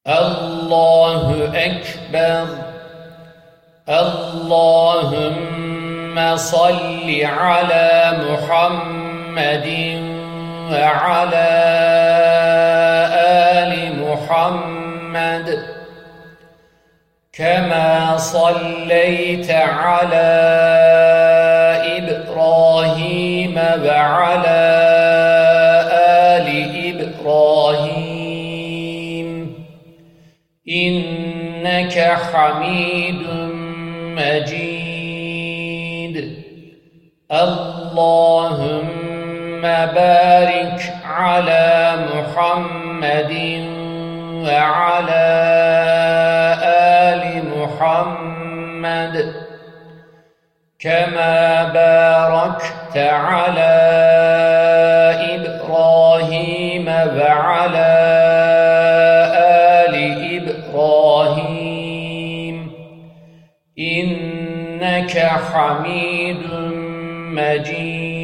الله أكبر. اللهم صل على محمد وعلى آل محمد كما صليت على إبراهيم وعلى آل إبراهيم إنك حميد مجيد. اللهم بارك على محمد وعلى آل محمد كما باركت على إبراهيم وعلى آل إبراهيم إنك حميد مجيد.